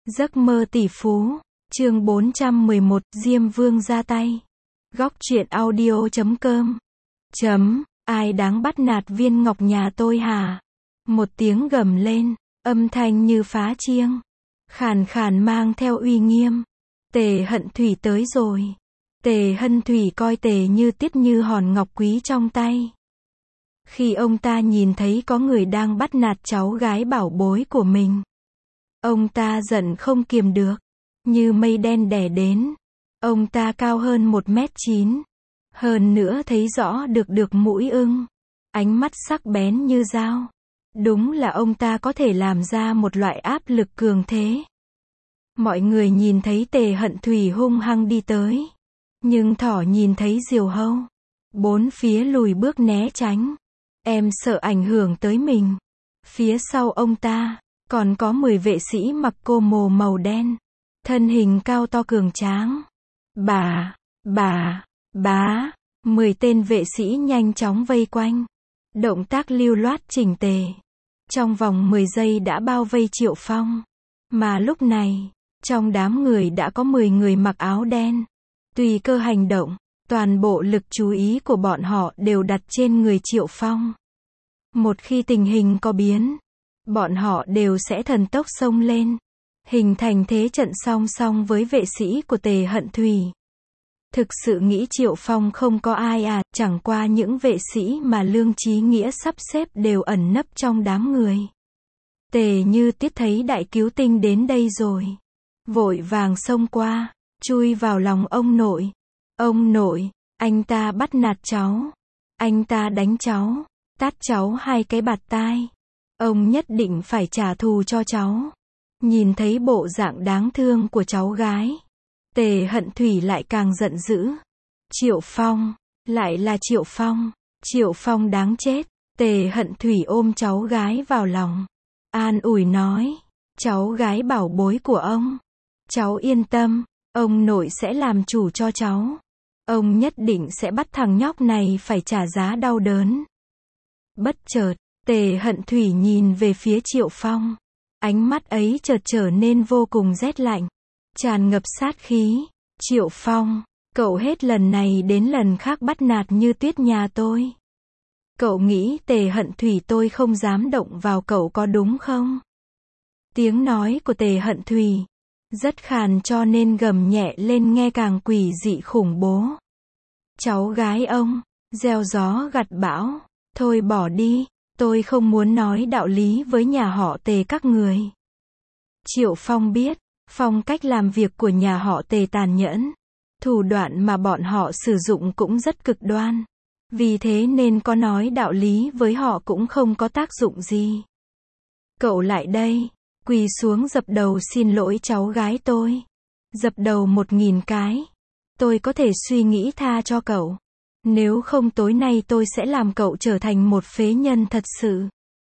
Giấc mơ tỷ phú, chương 411, Diêm Vương ra tay. Góc truyện audio.com. Ai đáng bắt nạt viên ngọc nhà tôi hả? Một tiếng gầm lên, âm thanh như phá chiêng, khàn khàn mang theo uy nghiêm. Tề Hận Thủy tới rồi. Tề Hận Thủy coi Tề Như Tiết như hòn ngọc quý trong tay. Khi ông ta nhìn thấy có người đang bắt nạt cháu gái bảo bối của mình, ông ta giận không kiềm được, như mây đen đè đến. Ông ta cao hơn 1m9, hơn nữa thấy rõ được mũi ưng, ánh mắt sắc bén như dao. Đúng là ông ta có thể làm ra một loại áp lực cường thế. Mọi người nhìn thấy Tề Hận Thủy hung hăng đi tới, nhưng thỏ nhìn thấy diều hâu, bốn phía lùi bước né tránh. Em sợ ảnh hưởng tới mình. Phía sau ông ta còn có 10 vệ sĩ mặc cô mồ màu đen, thân hình cao to cường tráng. Bá, 10 tên vệ sĩ nhanh chóng vây quanh, động tác lưu loát chỉnh tề. Trong vòng 10 giây đã bao vây Triệu Phong. Mà lúc này, trong đám người đã có 10 người mặc áo đen. Tùy cơ hành động, toàn bộ lực chú ý của bọn họ đều đặt trên người Triệu Phong. Một khi tình hình có biến, bọn họ đều sẽ thần tốc xông lên, hình thành thế trận song song với vệ sĩ của Tề Hận Thủy. Thực sự nghĩ Triệu Phong không có ai à, chẳng qua những vệ sĩ mà Lương Chí Nghĩa sắp xếp đều ẩn nấp trong đám người. Tề Như Tiết thấy đại cứu tinh đến đây rồi, vội vàng xông qua, chui vào lòng ông nội. Ông nội, anh ta bắt nạt cháu, anh ta đánh cháu, tát cháu 2 cái bạt tai. Ông nhất định phải trả thù cho cháu. Nhìn thấy bộ dạng đáng thương của cháu gái, Tề Hận Thủy lại càng giận dữ. Triệu Phong, lại là Triệu Phong. Triệu Phong đáng chết. Tề Hận Thủy ôm cháu gái vào lòng, an ủi nói, cháu gái bảo bối của ông, cháu yên tâm, ông nội sẽ làm chủ cho cháu. Ông nhất định sẽ bắt thằng nhóc này phải trả giá đau đớn. Bất chợt, Tề Hận Thủy nhìn về phía Triệu Phong. Ánh mắt ấy chợt trở nên vô cùng rét lạnh, tràn ngập sát khí. Triệu Phong, cậu hết lần này đến lần khác bắt nạt Như Tuyết nhà tôi. Cậu nghĩ Tề Hận Thủy tôi không dám động vào cậu có đúng không? Tiếng nói của Tề Hận Thủy rất khàn cho nên gầm nhẹ lên nghe càng quỷ dị khủng bố. Cháu gái ông, gieo gió gặt bão, thôi bỏ đi, tôi không muốn nói đạo lý với nhà họ Tề các người. Triệu Phong biết, phong cách làm việc của nhà họ Tề tàn nhẫn, thủ đoạn mà bọn họ sử dụng cũng rất cực đoan. Vì thế nên có nói đạo lý với họ cũng không có tác dụng gì. Cậu lại đây, quỳ xuống dập đầu xin lỗi cháu gái tôi. Dập đầu 1000 cái. Tôi có thể suy nghĩ tha cho cậu. Nếu không tối nay tôi sẽ làm cậu trở thành một phế nhân thật sự.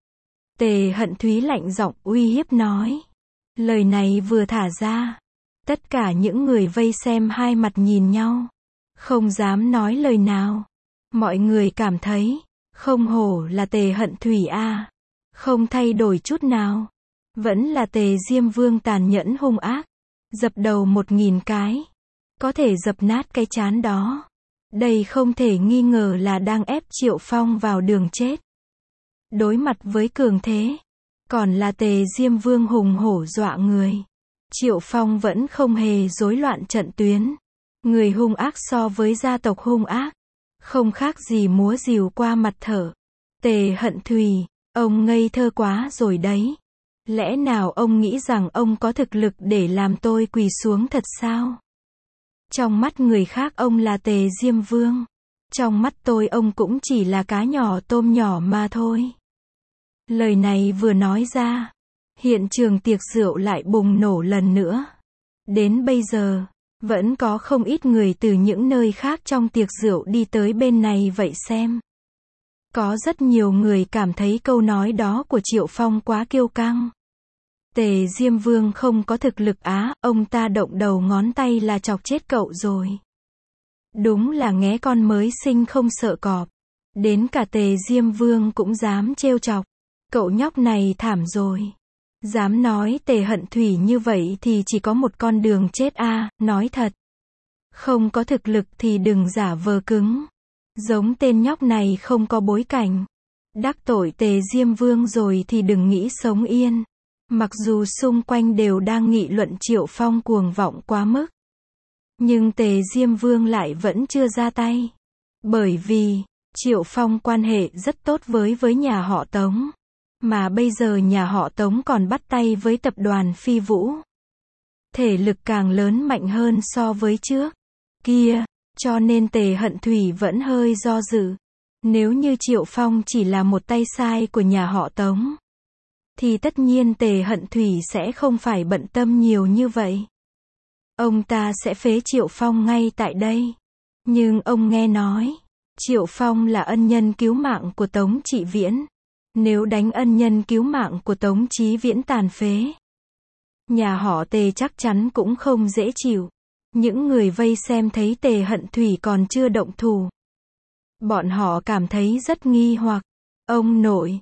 Tề Hận Thúy lạnh giọng uy hiếp nói. Lời này vừa thả ra, tất cả những người vây xem hai mặt nhìn nhau, không dám nói lời nào. Mọi người cảm thấy, không hổ là Tề Hận Thủy a, không thay đổi chút nào. Vẫn là Tề Diêm Vương tàn nhẫn hung ác. Dập đầu 1000 cái, có thể dập nát cái trán đó. Đây không thể nghi ngờ là đang ép Triệu Phong vào đường chết. Đối mặt với cường thế, còn là Tề Diêm Vương hùng hổ dọa người, Triệu Phong vẫn không hề rối loạn trận tuyến. Người hung ác so với gia tộc hung ác, không khác gì múa rìu qua mặt thở. Tề Hận Thủy, ông ngây thơ quá rồi đấy. Lẽ nào ông nghĩ rằng ông có thực lực để làm tôi quỳ xuống thật sao? Trong mắt người khác ông là Tề Diêm Vương. Trong mắt tôi ông cũng chỉ là cá nhỏ tôm nhỏ mà thôi. Lời này vừa nói ra, hiện trường tiệc rượu lại bùng nổ lần nữa. Đến bây giờ, vẫn có không ít người từ những nơi khác trong tiệc rượu đi tới bên này vậy xem. Có rất nhiều người cảm thấy câu nói đó của Triệu Phong quá kiêu căng. Tề Diêm Vương không có thực lực á, ông ta động đầu ngón tay là chọc chết cậu rồi. Đúng là nghé con mới sinh không sợ cọp. Đến cả Tề Diêm Vương cũng dám trêu chọc. Cậu nhóc này thảm rồi. Dám nói Tề Hận Thủy như vậy thì chỉ có một con đường chết a, nói thật. Không có thực lực thì đừng giả vờ cứng. Giống tên nhóc này không có bối cảnh. Đắc tội Tề Diêm Vương rồi thì đừng nghĩ sống yên. Mặc dù xung quanh đều đang nghị luận Triệu Phong cuồng vọng quá mức. Nhưng Tề Diêm Vương lại vẫn chưa ra tay. Bởi vì, Triệu Phong quan hệ rất tốt với nhà họ Tống. Mà bây giờ nhà họ Tống còn bắt tay với tập đoàn Phi Vũ. Thể lực càng lớn mạnh hơn so với trước kia, cho nên Tề Hận Thủy vẫn hơi do dự. Nếu như Triệu Phong chỉ là một tay sai của nhà họ Tống, thì tất nhiên Tề Hận Thủy sẽ không phải bận tâm nhiều như vậy. Ông ta sẽ phế Triệu Phong ngay tại đây. Nhưng ông nghe nói, Triệu Phong là ân nhân cứu mạng của Tống Trị Viễn. Nếu đánh ân nhân cứu mạng của Tống Chí Viễn tàn phế, nhà họ Tề chắc chắn cũng không dễ chịu. Những người vây xem thấy Tề Hận Thủy còn chưa động thủ. Bọn họ cảm thấy rất nghi hoặc. Ông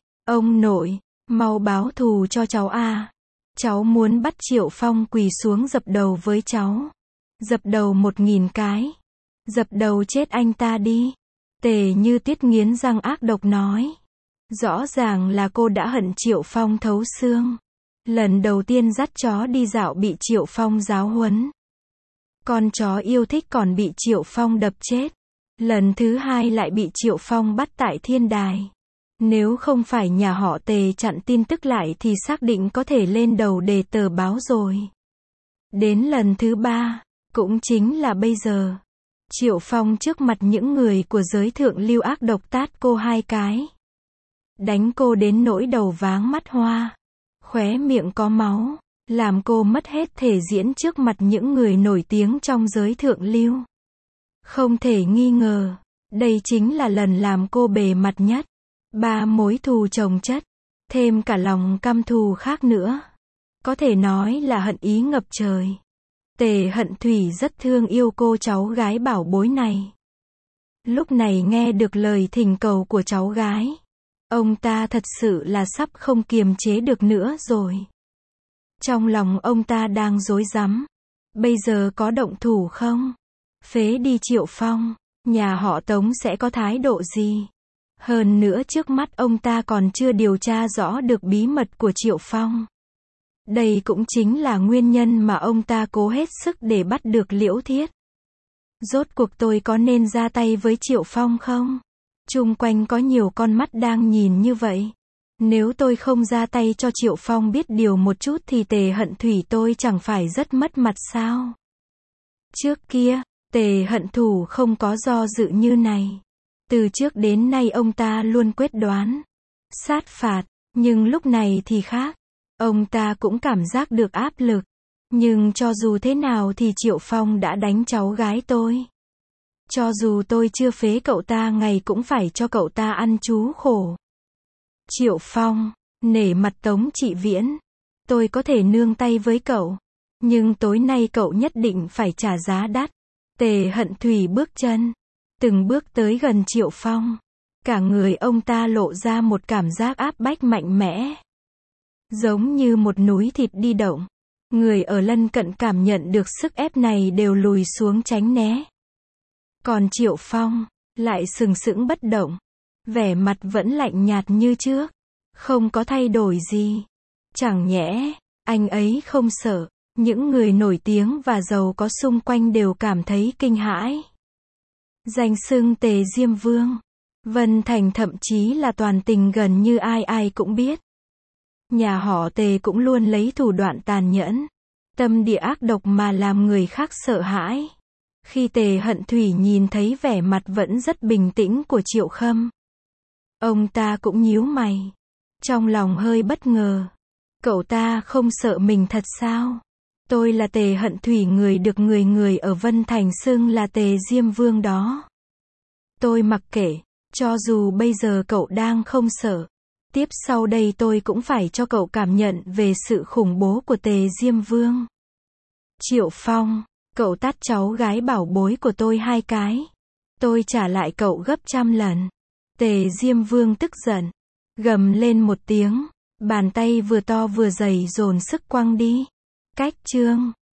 nội, mau báo thù cho cháu a. Cháu muốn bắt Triệu Phong quỳ xuống dập đầu với cháu. Dập đầu 1000 cái. Dập đầu chết anh ta đi. Tề Như Tiết nghiến răng ác độc nói. Rõ ràng là cô đã hận Triệu Phong thấu xương. Lần đầu tiên dắt chó đi dạo bị Triệu Phong giáo huấn. Con chó yêu thích còn bị Triệu Phong đập chết. Lần thứ hai lại bị Triệu Phong bắt tại thiên đài. Nếu không phải nhà họ Tề chặn tin tức lại thì xác định có thể lên đầu đề tờ báo rồi. Đến lần thứ ba, cũng chính là bây giờ. Triệu Phong trước mặt những người của giới thượng lưu ác độc tát cô 2 cái. Đánh cô đến nỗi đầu váng mắt hoa. Khóe miệng có máu. Làm cô mất hết thể diễn trước mặt những người nổi tiếng trong giới thượng lưu. Không thể nghi ngờ, đây chính là lần làm cô bề mặt nhất. 3 mối thù chồng chất, thêm cả lòng căm thù khác nữa. Có thể nói là hận ý ngập trời. Tề Hận Thủy rất thương yêu cô cháu gái bảo bối này. Lúc này nghe được lời thỉnh cầu của cháu gái, ông ta thật sự là sắp không kiềm chế được nữa rồi. Trong lòng ông ta đang rối rắm. Bây giờ có động thủ không? Phế đi Triệu Phong, nhà họ Tống sẽ có thái độ gì? Hơn nữa trước mắt ông ta còn chưa điều tra rõ được bí mật của Triệu Phong. Đây cũng chính là nguyên nhân mà ông ta cố hết sức để bắt được Liễu Thiết. Rốt cuộc tôi có nên ra tay với Triệu Phong không? Chung quanh có nhiều con mắt đang nhìn như vậy. Nếu tôi không ra tay cho Triệu Phong biết điều một chút thì Tề Hận Thủy tôi chẳng phải rất mất mặt sao? Trước kia, Tề Hận Thủ không có do dự như này. Từ trước đến nay ông ta luôn quyết đoán, sát phạt, nhưng lúc này thì khác. Ông ta cũng cảm giác được áp lực. Nhưng cho dù thế nào thì Triệu Phong đã đánh cháu gái tôi. Cho dù tôi chưa phế cậu ta ngày cũng phải cho cậu ta ăn chú khổ. Triệu Phong, nể mặt Tống Trị Viễn, tôi có thể nương tay với cậu. Nhưng tối nay cậu nhất định phải trả giá đắt. Tề Hận Thủy bước chân, từng bước tới gần Triệu Phong. Cả người ông ta lộ ra một cảm giác áp bách mạnh mẽ. Giống như một núi thịt đi động. Người ở lân cận cảm nhận được sức ép này đều lùi xuống tránh né. Còn Triệu Phong, lại sừng sững bất động. Vẻ mặt vẫn lạnh nhạt như trước. Không có thay đổi gì. Chẳng nhẽ, anh ấy không sợ. Những người nổi tiếng và giàu có xung quanh đều cảm thấy kinh hãi. Danh xưng Tề Diêm Vương, Vân Thành thậm chí là toàn tình gần như ai ai cũng biết. Nhà họ Tề cũng luôn lấy thủ đoạn tàn nhẫn, tâm địa ác độc mà làm người khác sợ hãi. Khi Tề Hận Thủy nhìn thấy vẻ mặt vẫn rất bình tĩnh của Triệu Khâm, ông ta cũng nhíu mày, trong lòng hơi bất ngờ. Cậu ta không sợ mình thật sao? Tôi là Tề Hận Thủy, người được người ở Vân Thành xưng là Tề Diêm Vương đó. Tôi mặc kệ, cho dù bây giờ cậu đang không sợ. Tiếp sau đây tôi cũng phải cho cậu cảm nhận về sự khủng bố của Tề Diêm Vương. Triệu Phong, cậu tát cháu gái bảo bối của tôi 2 cái. Tôi trả lại cậu gấp trăm lần. Tề Diêm Vương tức giận, gầm lên một tiếng, Bàn tay vừa to vừa dày dồn sức quăng đi. Cách chương